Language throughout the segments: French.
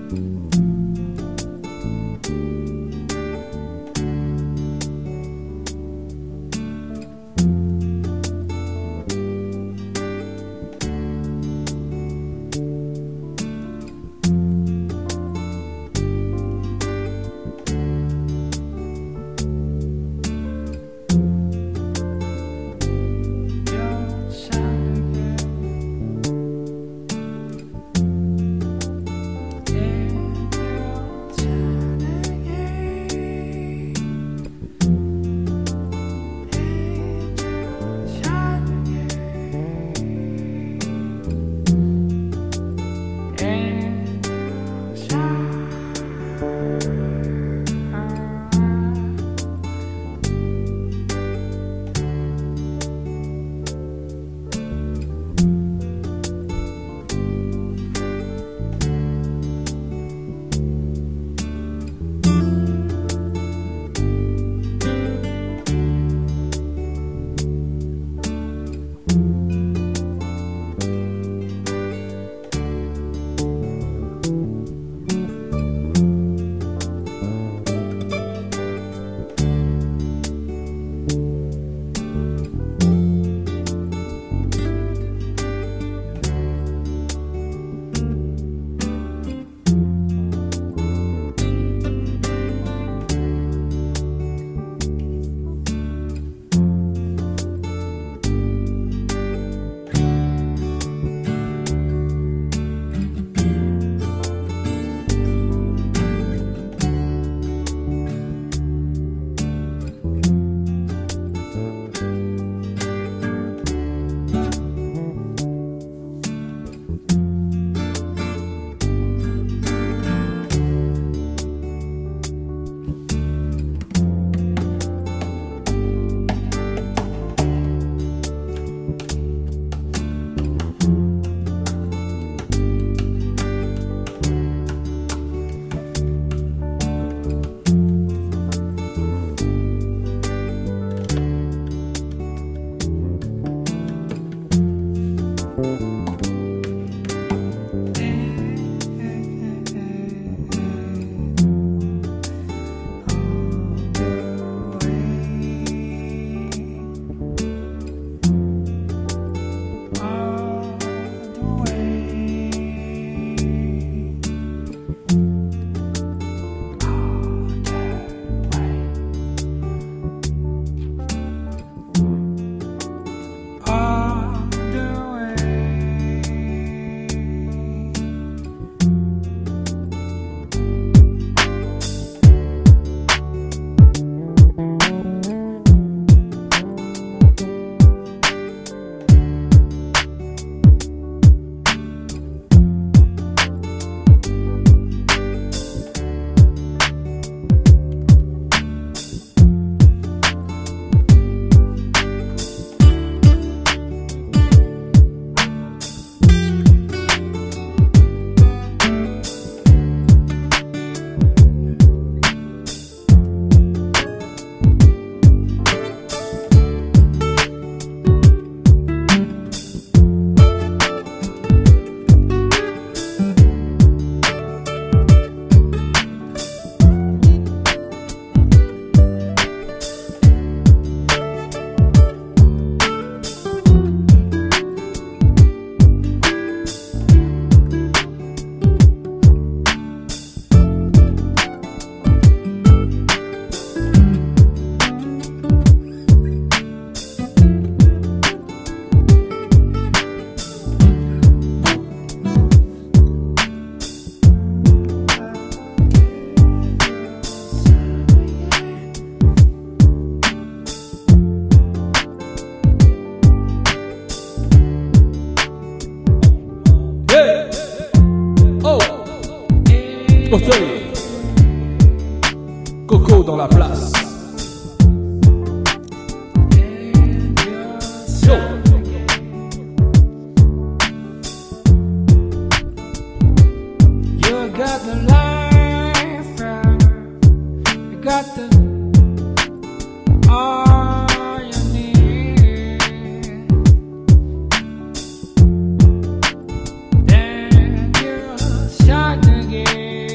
Fauteuil, Coco dans la place. Yo. You got the life, you got the all you need. Then you shot again.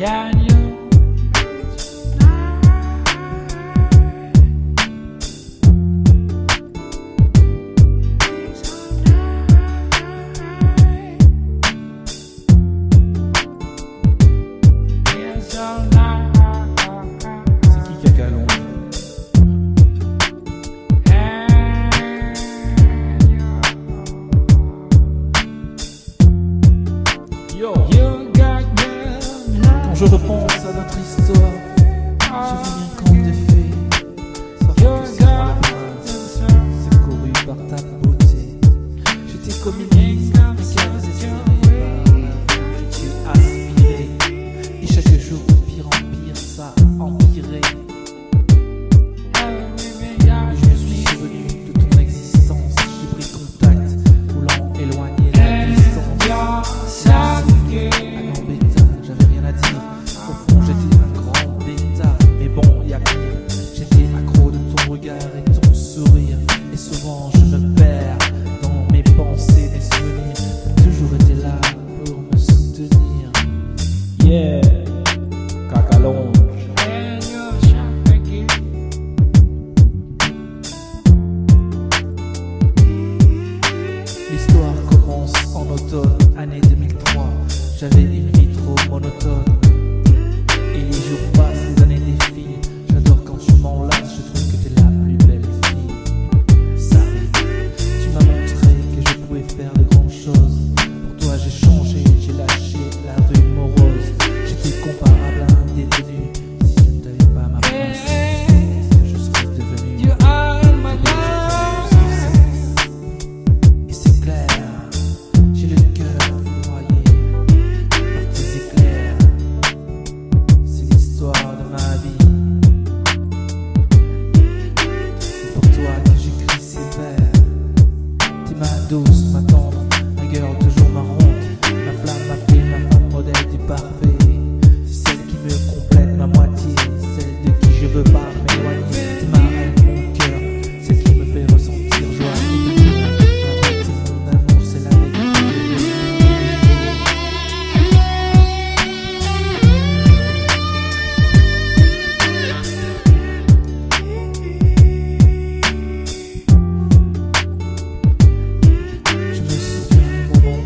than you. C'est qui Cacalon? Yo. Quand je repense à notre histoire, je viens compte des faits. Ça fait que c'est moi la phrase, c'est couru par ta beauté. J'étais comme une liste, mais désespérée par la vie que tu aspirais. Et chaque jour, de pire en pire, ça empirait. Et je me suis souvenu de ton existence. J'ai pris contact, voulant éloigner la distance. Un grand bêta, j'avais rien à dire. Au fond, j'étais un grand bêta. Mais bon, y'a pire. J'étais accro de ton regard et ton sourire. Et souvent, je me perds dans mes pensées, mes souvenirs. T'as toujours été là pour me soutenir. Yeah, Cacalon. L'histoire commence en automne, année 2003. J'avais une vie trop monotone. Et les jours passent, les années défilent. J'adore quand tu m'enlaces, je trouve que t'es la plus belle fille. Ça arrive, tu m'as montré que je pouvais faire de grandes choses. Pour toi j'ai changé, j'ai lâché la rue morose. J'étais comparable à un détenu. Si je ne t'avais pas ma princesse, qu'est-ce que je serais devenu? You are my love. Et c'est clair, j'ai le cœur foudroyé par tes éclairs. C'est l'histoire de ma vie. C'est pour toi que j'écris ces vers. T'es ma douce, ma tendre, ma gueule toujours ma ronde. Ma flamme, ma fille, ma femme modèle du parfait. C'est celle qui me complète ma moitié, celle de qui je veux pas m'éloigner. T'es ma reine, mon cœur, celle qui me fait ressentir joie et douleur. Ma beauté, mon amour, c'est la avec qui je veux. Je me souviens du moment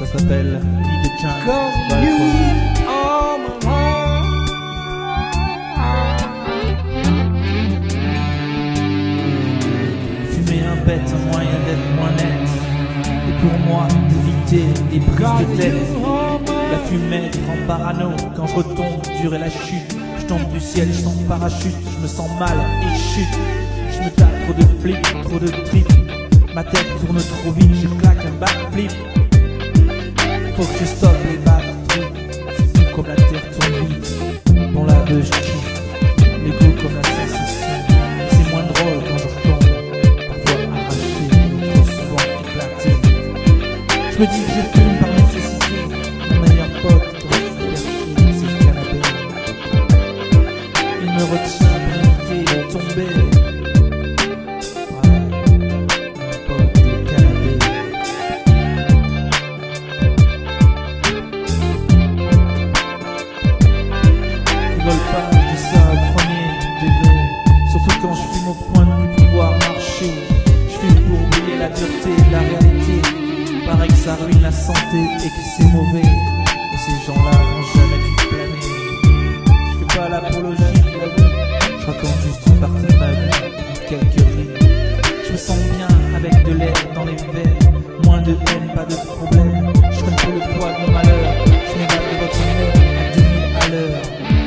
Ça s'appelle Vie de Jungle. Cause Va le you trouver. are my heart. Fumer un bête, un moyen d'être moins net. Et pour moi, d'éviter des prises de tête. La fumette rend parano quand je retombe dur et la chute. Je tombe du ciel, je sens parachute. Je me sens mal et chute. Je me tape trop de flips, trop de trip. Ma tête tourne trop vite, je claque un backflip. Faut que je stoppe les backflips. C'est fou comme la terre tourne vite. Dans la beuh je kiffe. L'écho comme la sensation. C'est moins drôle quand je retombe. Parfois arraché, trop souvent éclaté. Je me dis que je fume par nécessité. Mon meilleur pote quand je suis perché, c'est le canapé. Il me retient d'éviter de tomber. Ouais, mon pote, le canapé. Rigole pas, je dis ça au premier degré. Surtout quand je fume au point de plus pouvoir marcher. Je fume pour oublier la dureté de la réalité. Paraît que ça ruine la santé et que c'est mauvais. Et ces gens-là n'ont jamais dû planer. Je fais pas l'apologie de la vie. Je raconte juste une partie de ma vie, quelques rimes. Je me sens bien avec de l'air dans les veines. Moins de haine, pas de problème. Je connais pas le poids de mon malheur. Je m'évade de votre monde à 2000 à l'heure.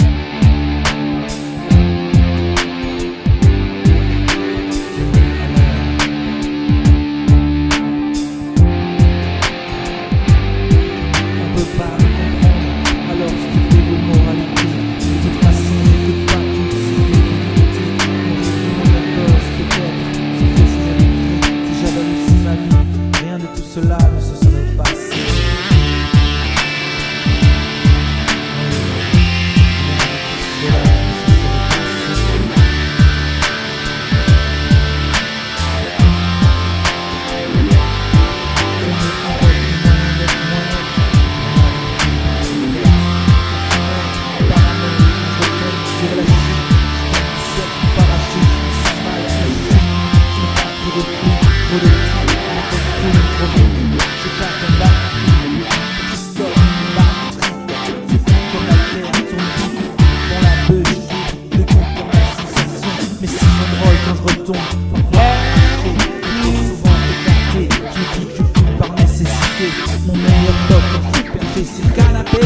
Cela ne se serait passé. Cela ne se serait passé. Je me rappelle du moyen d'être moins net. Parano, je retombe sur la chute. Je tombe du ciel, parachute, je me sens mal à la chute. Je me tape trop de coups, trop de coups. Trop vite, je claque un backflip. Je stoppe une batterie. C'est fou comme la terre tourne vite. Dans la beuh je kiffe. Le con comme la sensation. Mais c'est moins drôle quand je retombe. Parfois trop souvent écarté. Je me dis que je fume par nécessité. Mon meilleur pote quand je suis perché c'est le canapé.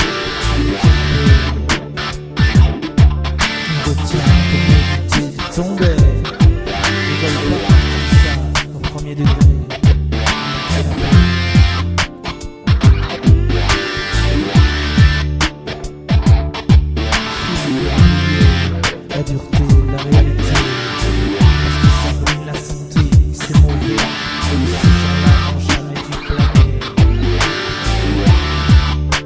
Qui me retient pour m'éviter de tomber. Je vole pas tout ça au premier degré. La dureté, la réalité, parce que ça ruine la santé, c'est mauvais, et ces gens-là n'ont jamais dû planer.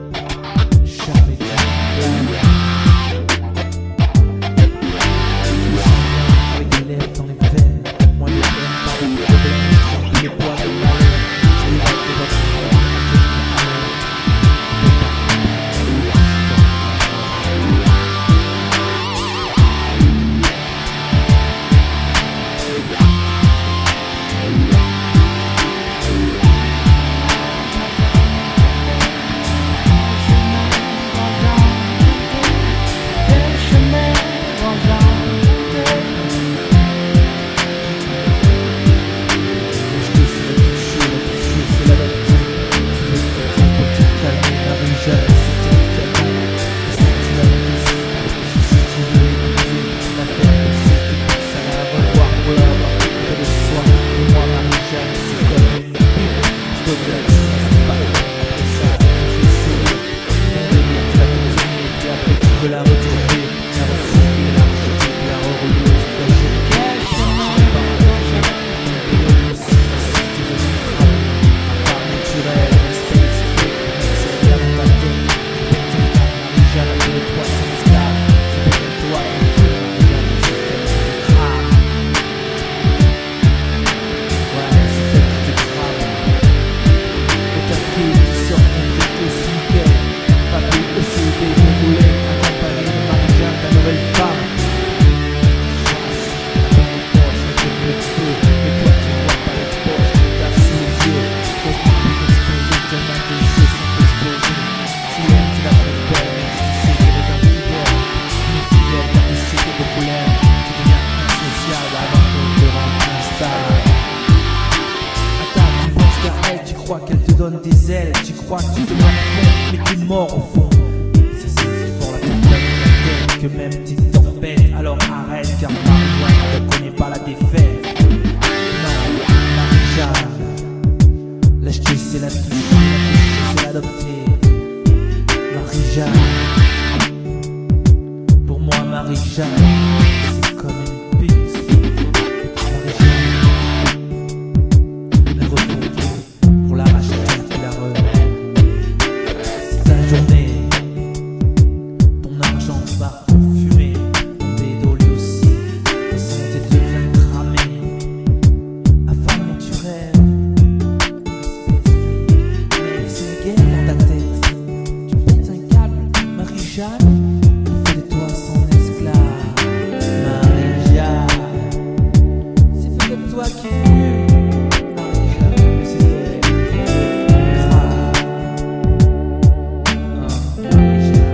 des ailes, tu crois que tu te morfonds, mais t'es mort au fond. C'est si fort la tempête que même tes tempêtes. Alors arrête, car Marie-Jeanne ne connaît pas la défaite. Non, Marie-Jeanne, lâcheté c'est la toucher, c'est l'adopter. Marie-Jeanne, pour moi Marie-Jeanne, c'est comme une pute. Marie-Jeanne, elle refondue pour l'arracher qui la relève. C'est ta journée, ton argent va en fumée, ton bédo lui aussi, ta santé devient cramée. Avant tu rêves, mais c'est la guerre dans ta tête. Tu pètes un câble, Marie-Jeanne, fais de toi son esclave. Marie-Jeanne, c'est peut-être toi qui es mieux. Marie-Jeanne, mais c'est elle qui est grave. Oh, Marie-Jeanne.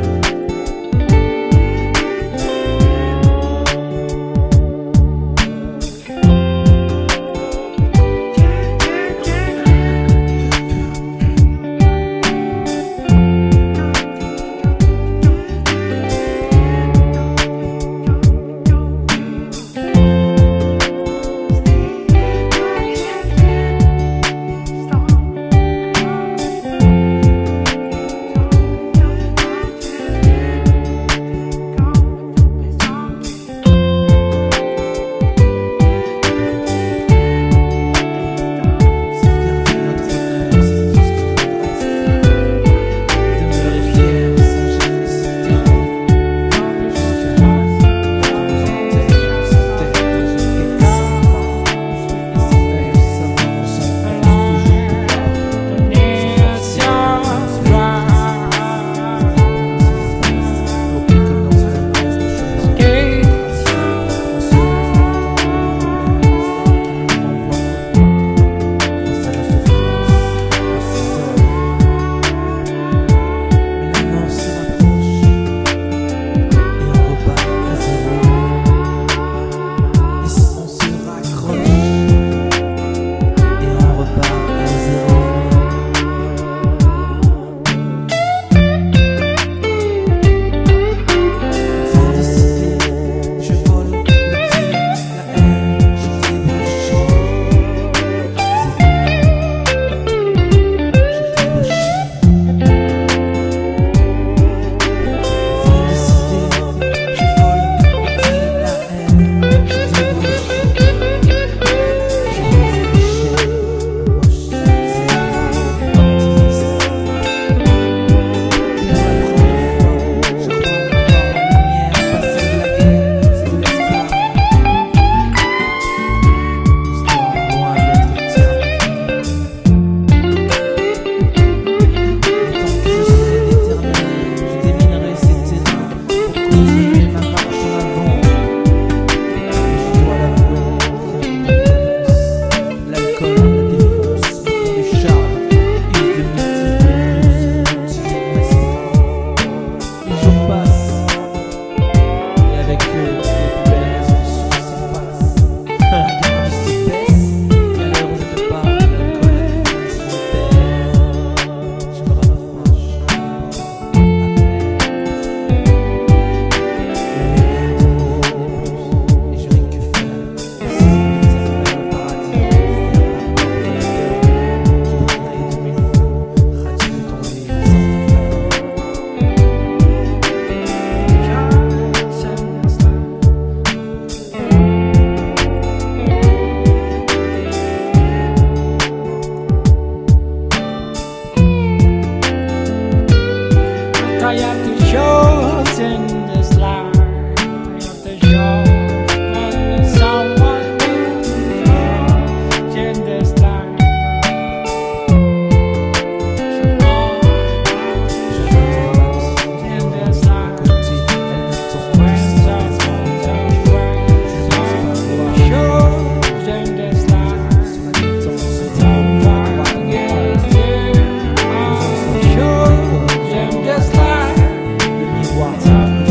I have to choose in this life. I have to choose when someone in this life. In this life, when someone choose in this life. Someone is here. Choose in this life.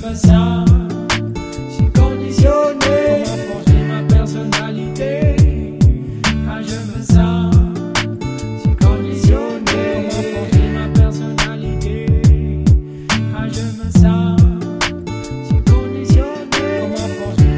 me sens, je suis conditionné. Comment forger ma personnalité quand je me sens, je suis conditionné. Comment forger ma personnalité quand je me sens, je suis conditionné. Comment forger.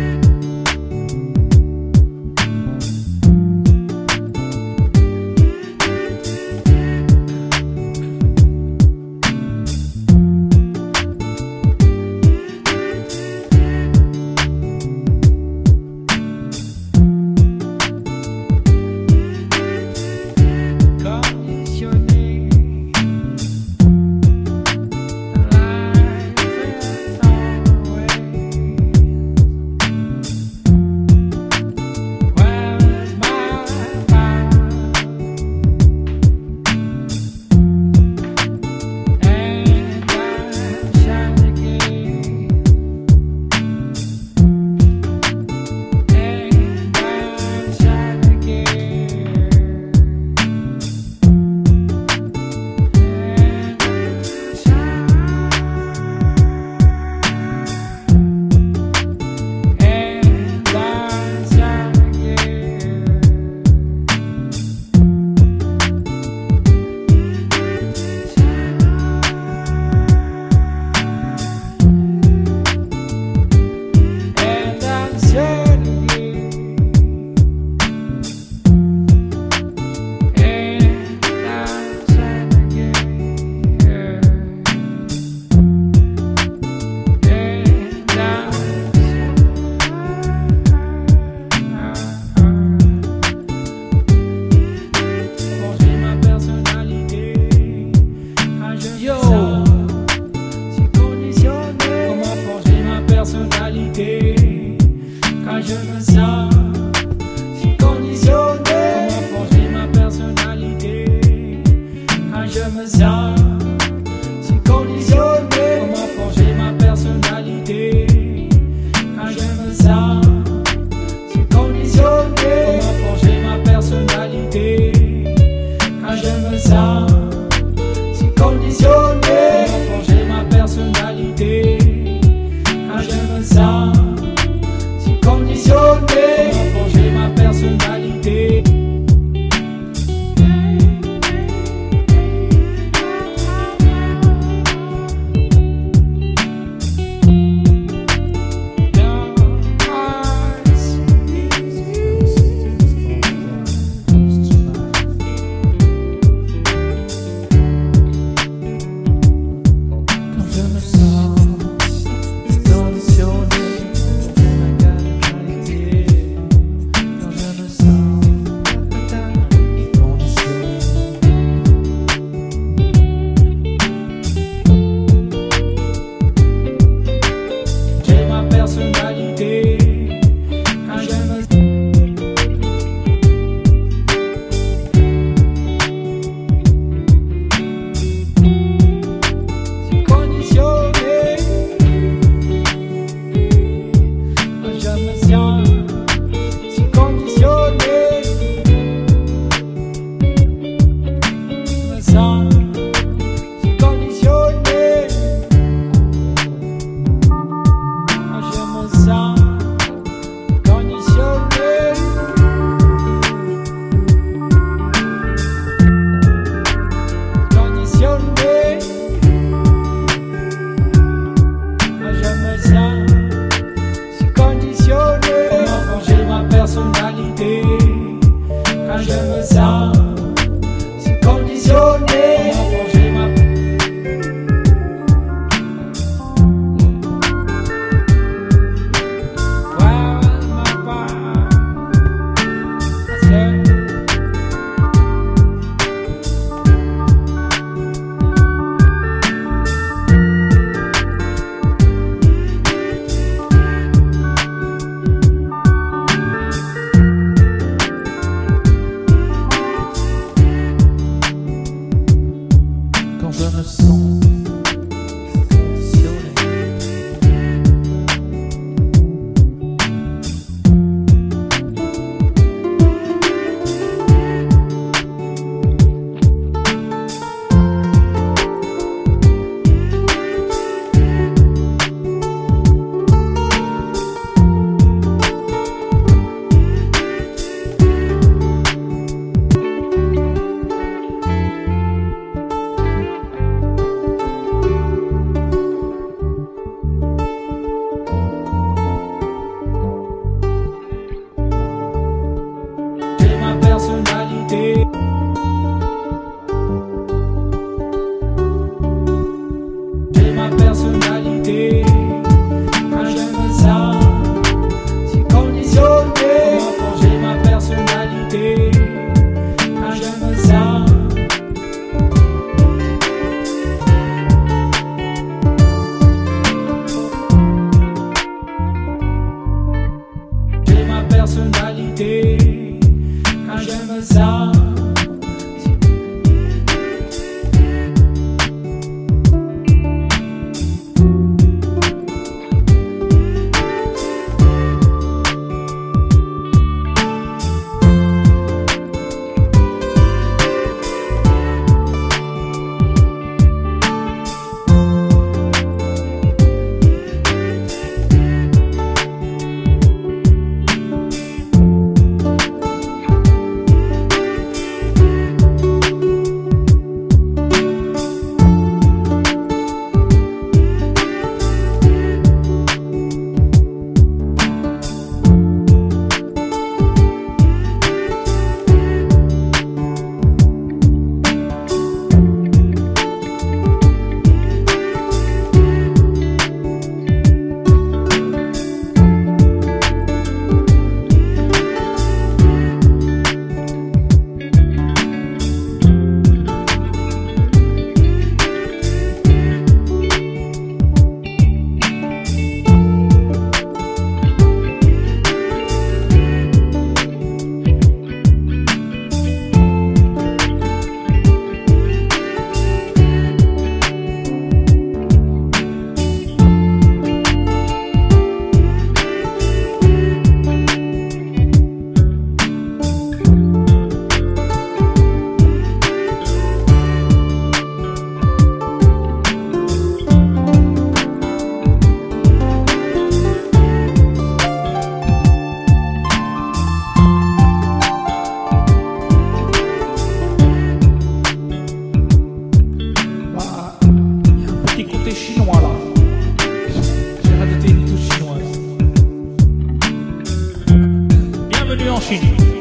continue.